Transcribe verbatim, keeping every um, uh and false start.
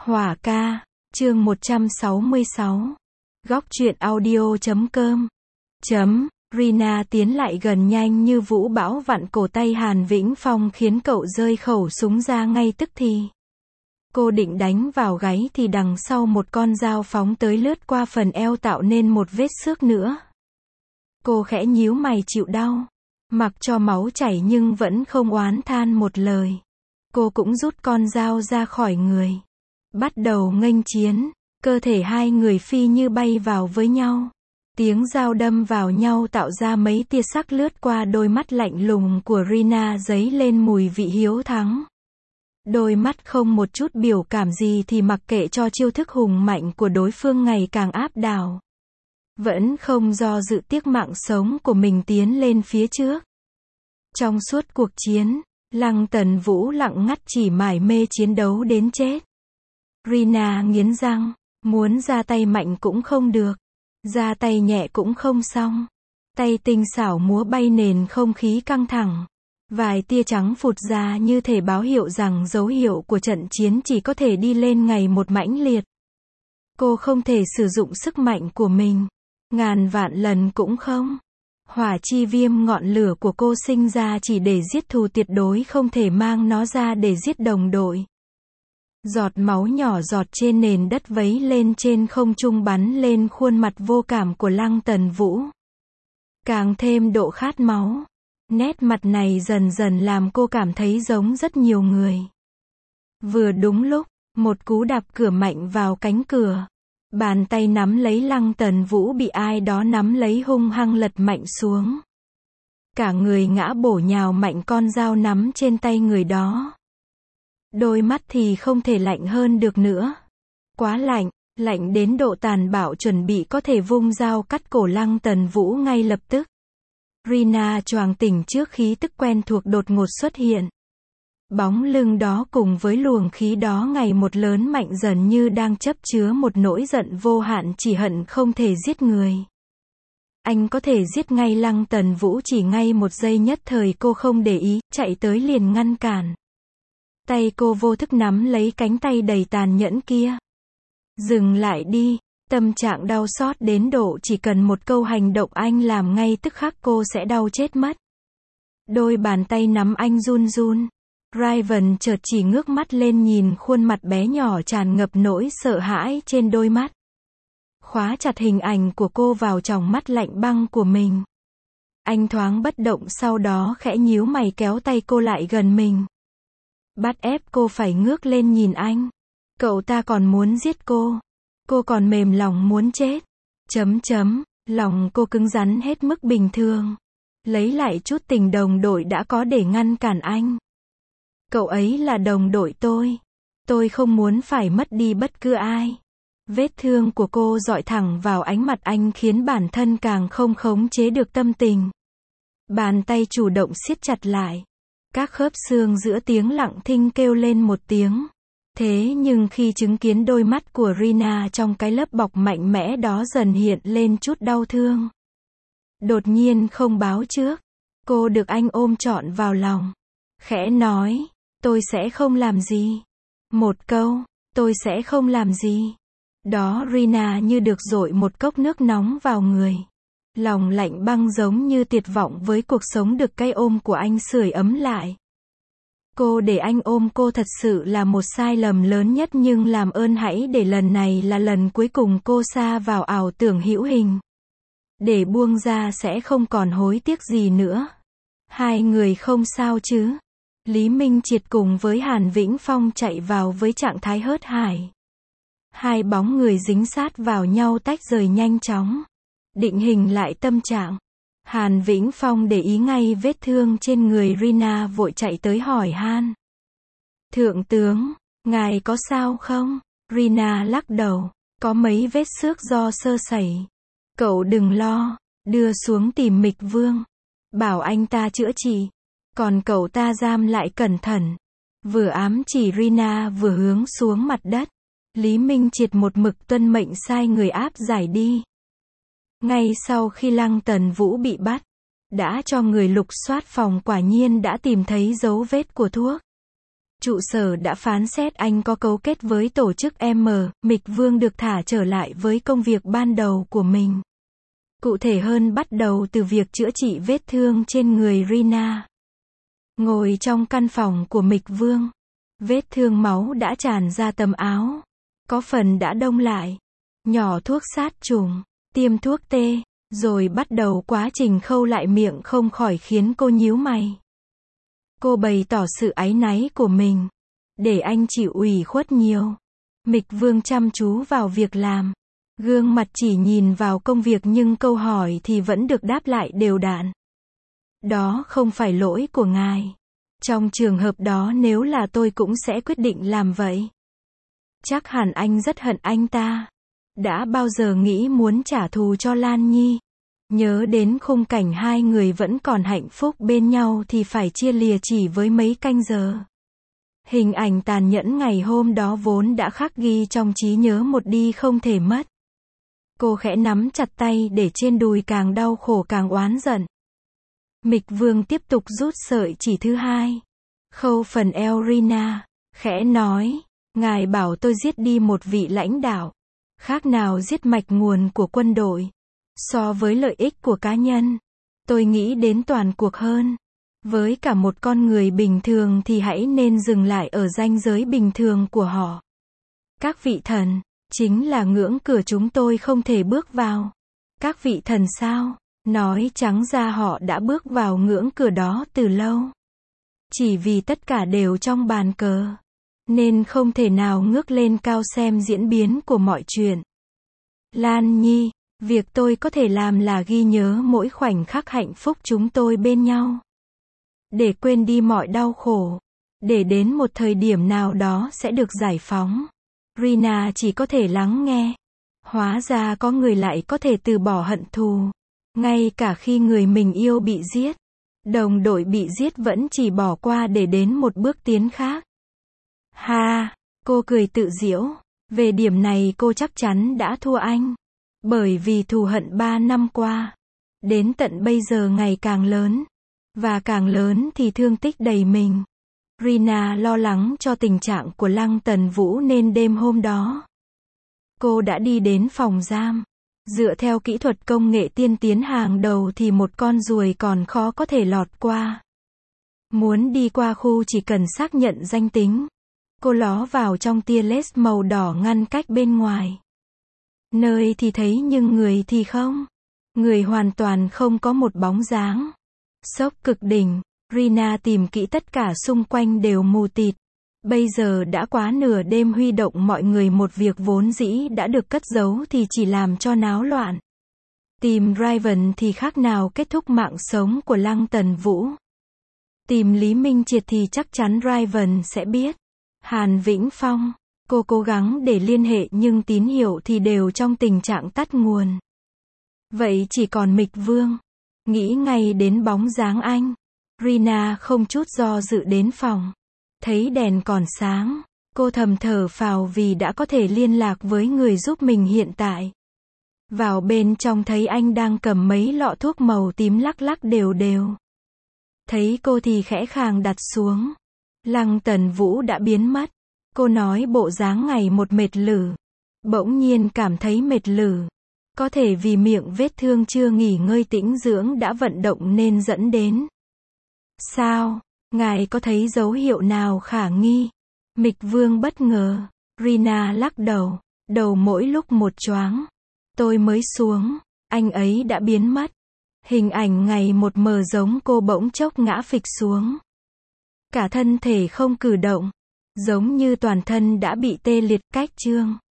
Hỏa ca, chương một trăm sáu mươi sáu. Góc truyện audio chấm com. Chấm, Rina tiến lại gần nhanh như vũ bão vặn cổ tay Hàn Vĩnh Phong khiến cậu rơi khẩu súng ra ngay tức thì. Cô định đánh vào gáy thì đằng sau một con dao phóng tới lướt qua phần eo tạo nên một vết xước nữa. Cô khẽ nhíu mày chịu đau, mặc cho máu chảy nhưng vẫn không oán than một lời. Cô cũng rút con dao ra khỏi người, bắt đầu nghênh chiến. Cơ thể hai người phi như bay vào với nhau. Tiếng dao đâm vào nhau tạo ra mấy tia sắc lướt qua đôi mắt lạnh lùng của Rina dấy lên mùi vị hiếu thắng. Đôi mắt không một chút biểu cảm gì thì mặc kệ cho chiêu thức hùng mạnh của đối phương ngày càng áp đảo. Vẫn không do dự tiếc mạng sống của mình tiến lên phía trước. Trong suốt cuộc chiến, Lăng Tần Vũ lặng ngắt chỉ mải mê chiến đấu đến chết. Rina nghiến răng, muốn ra tay mạnh cũng không được, ra tay nhẹ cũng không xong. Tay tinh xảo múa bay nền không khí căng thẳng. Vài tia trắng phụt ra như thể báo hiệu rằng dấu hiệu của trận chiến chỉ có thể đi lên ngày một mãnh liệt. Cô không thể sử dụng sức mạnh của mình, ngàn vạn lần cũng không. Hỏa chi viêm ngọn lửa của cô sinh ra chỉ để giết thù, tuyệt đối không thể mang nó ra để giết đồng đội. Giọt máu nhỏ giọt trên nền đất vấy lên trên không trung bắn lên khuôn mặt vô cảm của Lăng Tần Vũ. Càng thêm độ khát máu. Nét mặt này dần dần làm cô cảm thấy giống rất nhiều người. Vừa đúng lúc, một cú đạp cửa mạnh vào cánh cửa. Bàn tay nắm lấy Lăng Tần Vũ bị ai đó nắm lấy hung hăng lật mạnh xuống. Cả người ngã bổ nhào mạnh con dao nắm trên tay người đó. Đôi mắt thì không thể lạnh hơn được nữa. Quá lạnh, lạnh đến độ tàn bạo chuẩn bị có thể vung dao cắt cổ Lăng Tần Vũ ngay lập tức. Rina choàng tỉnh trước khí tức quen thuộc đột ngột xuất hiện. Bóng lưng đó cùng với luồng khí đó ngày một lớn mạnh dần như đang chấp chứa một nỗi giận vô hạn chỉ hận không thể giết người. Anh có thể giết ngay Lăng Tần Vũ chỉ ngay một giây nhất thời cô không để ý, chạy tới liền ngăn cản. Tay cô vô thức nắm lấy cánh tay đầy tàn nhẫn kia. Dừng lại đi. Tâm trạng đau xót đến độ chỉ cần một câu hành động anh làm ngay tức khắc cô sẽ đau chết mất. Đôi bàn tay nắm anh run run. Raven chợt chỉ ngước mắt lên nhìn khuôn mặt bé nhỏ tràn ngập nỗi sợ hãi trên đôi mắt. Khóa chặt hình ảnh của cô vào tròng mắt lạnh băng của mình. Anh thoáng bất động sau đó khẽ nhíu mày kéo tay cô lại gần mình. Bắt ép cô phải ngước lên nhìn anh. Cậu ta còn muốn giết cô. Cô còn mềm lòng muốn chết. Chấm chấm, lòng cô cứng rắn hết mức bình thường. Lấy lại chút tình đồng đội đã có để ngăn cản anh. Cậu ấy là đồng đội tôi. Tôi không muốn phải mất đi bất cứ ai. Vết thương của cô dọi thẳng vào ánh mặt anh khiến bản thân càng không khống chế được tâm tình. Bàn tay chủ động siết chặt lại. Các khớp xương giữa tiếng lặng thinh kêu lên một tiếng. Thế nhưng khi chứng kiến đôi mắt của Rina trong cái lớp bọc mạnh mẽ đó dần hiện lên chút đau thương. Đột nhiên không báo trước, cô được anh ôm trọn vào lòng. Khẽ nói, tôi sẽ không làm gì. Một câu, tôi sẽ không làm gì. Đó Rina như được dội một cốc nước nóng vào người. Lòng lạnh băng giống như tuyệt vọng với cuộc sống được cái ôm của anh sưởi ấm lại. Cô để anh ôm cô thật sự là một sai lầm lớn nhất nhưng làm ơn hãy để lần này là lần cuối cùng cô sa vào ảo tưởng hữu hình. Để buông ra sẽ không còn hối tiếc gì nữa. Hai người không sao chứ? Lý Minh Triệt cùng với Hàn Vĩnh Phong chạy vào với trạng thái hớt hải. Hai bóng người dính sát vào nhau tách rời nhanh chóng. Định hình lại tâm trạng. Hàn Vĩnh Phong để ý ngay vết thương trên người Rina vội chạy tới hỏi han. Thượng tướng, ngài có sao không? Rina lắc đầu, có mấy vết xước do sơ sẩy. Cậu đừng lo, đưa xuống tìm Mịch Vương. Bảo anh ta chữa trị. Còn cậu ta giam lại cẩn thận. Vừa ám chỉ Rina vừa hướng xuống mặt đất. Lý Minh Triệt một mực tuân mệnh sai người áp giải đi. Ngay sau khi Lăng Tần Vũ bị bắt, đã cho người lục soát phòng quả nhiên đã tìm thấy dấu vết của thuốc. Trụ sở đã phán xét anh có cấu kết với tổ chức M, Mịch Vương được thả trở lại với công việc ban đầu của mình. Cụ thể hơn bắt đầu từ việc chữa trị vết thương trên người Rina. Ngồi trong căn phòng của Mịch Vương, vết thương máu đã tràn ra tấm áo. Có phần đã đông lại. Nhỏ thuốc sát trùng, tiêm thuốc tê, rồi bắt đầu quá trình khâu lại miệng không khỏi khiến cô nhíu mày. Cô bày tỏ sự áy náy của mình. Để anh chịu ủy khuất nhiều. Mịch Vương chăm chú vào việc làm. Gương mặt chỉ nhìn vào công việc nhưng câu hỏi thì vẫn được đáp lại đều đặn. Đó không phải lỗi của ngài. Trong trường hợp đó nếu là tôi cũng sẽ quyết định làm vậy. Chắc hẳn anh rất hận anh ta. Đã bao giờ nghĩ muốn trả thù cho Lan Nhi? Nhớ đến khung cảnh hai người vẫn còn hạnh phúc bên nhau thì phải chia lìa chỉ với mấy canh giờ. Hình ảnh tàn nhẫn ngày hôm đó vốn đã khắc ghi trong trí nhớ một đi không thể mất. Cô khẽ nắm chặt tay để trên đùi càng đau khổ càng oán giận. Mịch Vương tiếp tục rút sợi chỉ thứ hai. Khâu phần eo Rina. Khẽ nói, ngài bảo tôi giết đi một vị lãnh đạo. Khác nào giết mạch nguồn của quân đội. So với lợi ích của cá nhân, tôi nghĩ đến toàn cuộc hơn. Với cả một con người bình thường thì hãy nên dừng lại ở ranh giới bình thường của họ. Các vị thần, chính là ngưỡng cửa chúng tôi không thể bước vào. Các vị thần sao? Nói trắng ra họ đã bước vào ngưỡng cửa đó từ lâu. Chỉ vì tất cả đều trong bàn cờ. Nên không thể nào ngước lên cao xem diễn biến của mọi chuyện. Lan Nhi, việc tôi có thể làm là ghi nhớ mỗi khoảnh khắc hạnh phúc chúng tôi bên nhau. Để quên đi mọi đau khổ. Để đến một thời điểm nào đó sẽ được giải phóng. Rina chỉ có thể lắng nghe. Hóa ra có người lại có thể từ bỏ hận thù. Ngay cả khi người mình yêu bị giết. Đồng đội bị giết vẫn chỉ bỏ qua để đến một bước tiến khác. Ha, cô cười tự giễu. Về điểm này cô chắc chắn đã thua anh. Bởi vì thù hận ba năm qua. Đến tận bây giờ ngày càng lớn. Và càng lớn thì thương tích đầy mình. Rina lo lắng cho tình trạng của Lăng Tần Vũ nên đêm hôm đó. Cô đã đi đến phòng giam. Dựa theo kỹ thuật công nghệ tiên tiến hàng đầu thì một con ruồi còn khó có thể lọt qua. Muốn đi qua khu chỉ cần xác nhận danh tính. Cô ló vào trong tia laser màu đỏ ngăn cách bên ngoài. Nơi thì thấy nhưng người thì không. Người hoàn toàn không có một bóng dáng. Sốc cực đỉnh. Rina tìm kỹ tất cả xung quanh đều mù tịt. Bây giờ đã quá nửa đêm huy động mọi người một việc vốn dĩ đã được cất giấu thì chỉ làm cho náo loạn. Tìm Raven thì khác nào kết thúc mạng sống của Lăng Tần Vũ. Tìm Lý Minh Triệt thì chắc chắn Raven sẽ biết. Hàn Vĩnh Phong, cô cố gắng để liên hệ nhưng tín hiệu thì đều trong tình trạng tắt nguồn. Vậy chỉ còn Mịch Vương. Nghĩ ngay đến bóng dáng anh. Rina không chút do dự đến phòng. Thấy đèn còn sáng. Cô thầm thở phào vì đã có thể liên lạc với người giúp mình hiện tại. Vào bên trong thấy anh đang cầm mấy lọ thuốc màu tím lắc lắc đều đều. Thấy cô thì khẽ khàng đặt xuống. Lăng Tần Vũ đã biến mất. Cô nói bộ dáng ngày một mệt lử. Bỗng nhiên cảm thấy mệt lử. Có thể vì miệng vết thương chưa nghỉ ngơi tĩnh dưỡng đã vận động nên dẫn đến. Sao? Ngài có thấy dấu hiệu nào khả nghi? Mịch Vương bất ngờ. Rina lắc đầu. Đầu mỗi lúc một choáng. Tôi mới xuống. Anh ấy đã biến mất. Hình ảnh ngày một mờ giống cô bỗng chốc ngã phịch xuống. Cả thân thể không cử động. Giống như toàn thân đã bị tê liệt cách trương.